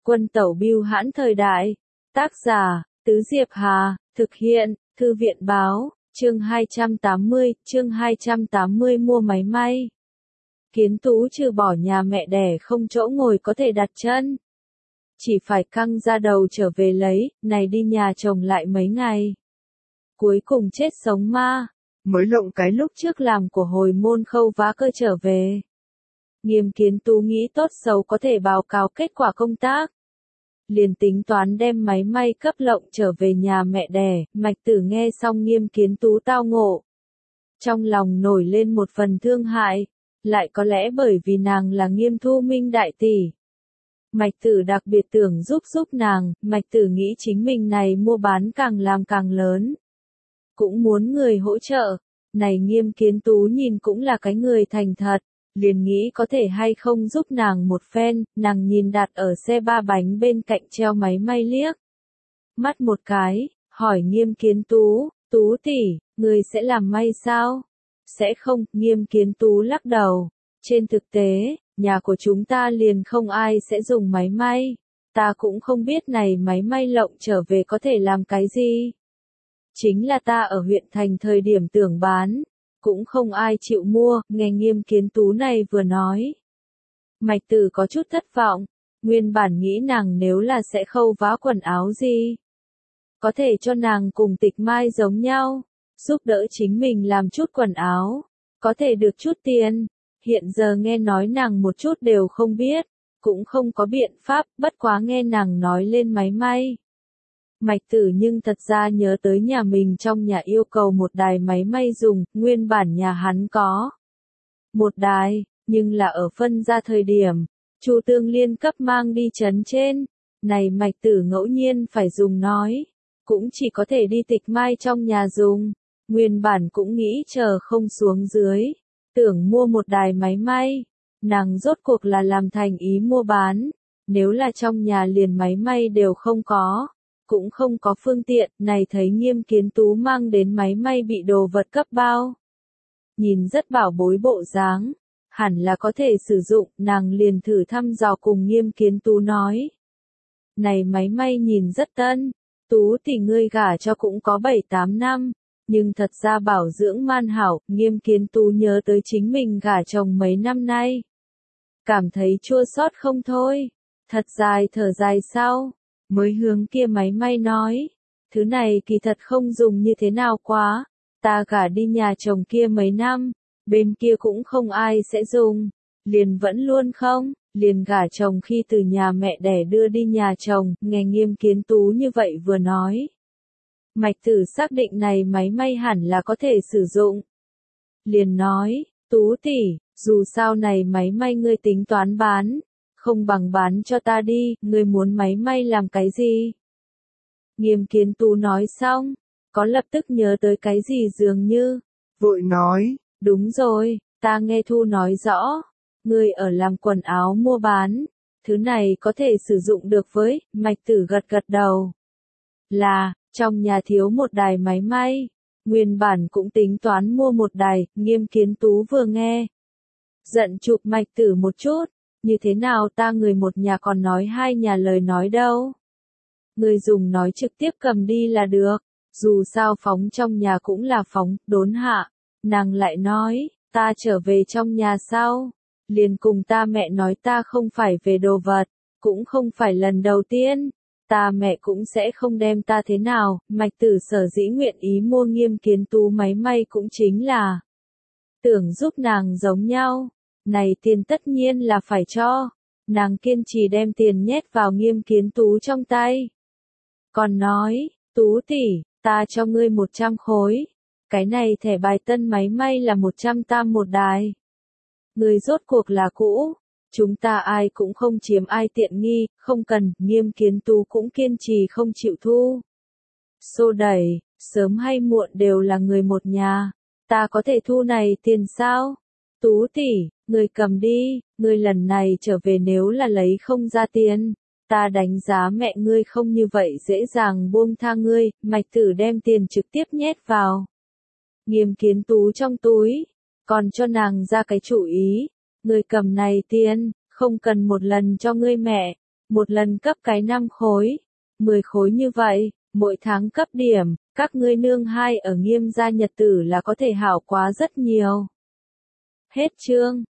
Quân tẩu bưu hãn thời đại. Tác giả, Tứ Diệp Hà, thực hiện, Thư viện báo, chương 280 mua máy may. Kiến Tú trừ bỏ nhà mẹ đẻ không chỗ ngồi có thể đặt chân. Chỉ phải căng ra đầu trở về lấy, này đi nhà chồng lại mấy ngày. Cuối cùng chết sống ma, mới lộng cái lúc trước làm của hồi môn khâu vá cơ trở về. Nghiêm Kiến Tú nghĩ tốt xấu có thể báo cáo kết quả công tác. Liền tính toán đem máy may cấp lộng trở về nhà mẹ đẻ, Mạch Tử nghe xong Nghiêm Kiến Tú tao ngộ. Trong lòng nổi lên một phần thương hại, lại có lẽ bởi vì nàng là Nghiêm Thu Minh đại tỷ. Mạch Tử đặc biệt tưởng giúp nàng, Mạch Tử nghĩ chính mình này mua bán càng làm càng lớn. Cũng muốn người hỗ trợ, này Nghiêm Kiến Tú nhìn cũng là cái người thành thật. Liền nghĩ có thể hay không giúp nàng một phen, nàng nhìn đặt ở xe ba bánh bên cạnh treo máy may liếc. Mắt một cái, hỏi Nghiêm Kiến Tú, Tú tỷ, người sẽ làm may sao? Sẽ không, Nghiêm Kiến Tú lắc đầu. Trên thực tế, nhà của chúng ta liền không ai sẽ dùng máy may. Ta cũng không biết này máy may lộng trở về có thể làm cái gì. Chính là ta ở huyện thành thời điểm tưởng bán. Cũng không ai chịu mua, nghe Nghiêm Kiến Tú này vừa nói. Mạch Tử có chút thất vọng, nguyên bản nghĩ nàng nếu là sẽ khâu vá quần áo gì. Có thể cho nàng cùng Tịch Mai giống nhau, giúp đỡ chính mình làm chút quần áo, có thể được chút tiền. Hiện giờ nghe nói nàng một chút đều không biết, cũng không có biện pháp, bất quá nghe nàng nói lên máy may. Mạch Tử nhưng thật ra nhớ tới nhà mình trong nhà yêu cầu một đài máy may dùng, nguyên bản nhà hắn có một đài, nhưng là ở phân ra thời điểm, Chu Tương Liên cấp mang đi trấn trên, này Mạch Tử ngẫu nhiên phải dùng nói, cũng chỉ có thể đi Tịch Mai trong nhà dùng, nguyên bản cũng nghĩ chờ không xuống dưới, tưởng mua một đài máy may, nàng rốt cuộc là làm thành ý mua bán, nếu là trong nhà liền máy may đều không có. Cũng không có phương tiện, này thấy Nghiêm Kiến Tú mang đến máy may bị đồ vật cấp bao. Nhìn rất bảo bối bộ dáng, hẳn là có thể sử dụng, nàng liền thử thăm dò cùng Nghiêm Kiến Tú nói. Này máy may nhìn rất tân, Tú thì ngươi gả cho cũng có 7-8 năm, nhưng thật ra bảo dưỡng man hảo, Nghiêm Kiến Tú nhớ tới chính mình gả chồng mấy năm nay. Cảm thấy chua xót không thôi, thật dài thở dài sau. Mới hướng kia máy may nói, thứ này kỳ thật không dùng như thế nào quá, ta gả đi nhà chồng kia mấy năm, bên kia cũng không ai sẽ dùng, liền vẫn luôn không, liền gả chồng khi từ nhà mẹ đẻ đưa đi nhà chồng, nghe Nghiêm Kiến Tú như vậy vừa nói. Mạch Tử xác định này máy may hẳn là có thể sử dụng. Liền nói, Tú tỷ, dù sao này máy may ngươi tính toán bán. Không bằng bán cho ta đi, ngươi muốn máy may làm cái gì? Nghiêm Kiến Tú nói xong, có lập tức nhớ tới cái gì dường như, vội nói, đúng rồi, ta nghe Thu nói rõ, ngươi ở làm quần áo mua bán, thứ này có thể sử dụng được với, Mạch Tử gật đầu. Là, trong nhà thiếu một đài máy may, nguyên bản cũng tính toán mua một đài, Nghiêm Kiến Tú vừa nghe. Giận chụp Mạch Tử một chút. Như thế nào ta người một nhà còn nói hai nhà lời nói đâu. Người dùng nói trực tiếp cầm đi là được, dù sao phóng trong nhà cũng là phóng, đốn hạ. Nàng lại nói, ta trở về trong nhà sau, liền cùng ta mẹ nói ta không phải về đồ vật, cũng không phải lần đầu tiên, ta mẹ cũng sẽ không đem ta thế nào. Mạch Tử sở dĩ nguyện ý mua Nghiêm Kiến Tú máy may cũng chính là tưởng giúp nàng giống nhau. Này tiền tất nhiên là phải cho, nàng kiên trì đem tiền nhét vào Nghiêm Kiến Tú trong tay. Còn nói, Tú tỷ, ta cho ngươi 100 khối, cái này thẻ bài tân máy may là 100 tam một đài. Ngươi rốt cuộc là cũ, chúng ta ai cũng không chiếm ai tiện nghi, không cần, Nghiêm Kiến Tú cũng kiên trì không chịu thu. Xô đẩy, sớm hay muộn đều là người một nhà, ta có thể thu này tiền sao? Tú tỷ, ngươi cầm đi, ngươi lần này trở về nếu là lấy không ra tiền, ta đánh giá mẹ ngươi không như vậy dễ dàng buông tha ngươi. Mạch Tử đem tiền trực tiếp nhét vào Nghiêm Kiến Tú trong túi, còn cho nàng ra cái chủ ý, ngươi cầm này tiền, không cần một lần cho ngươi mẹ, một lần cấp cái 5 khối, 10 khối như vậy, mỗi tháng cấp điểm, các ngươi nương hai ở Nghiêm gia nhật tử là có thể hảo quá rất nhiều. Hết chương.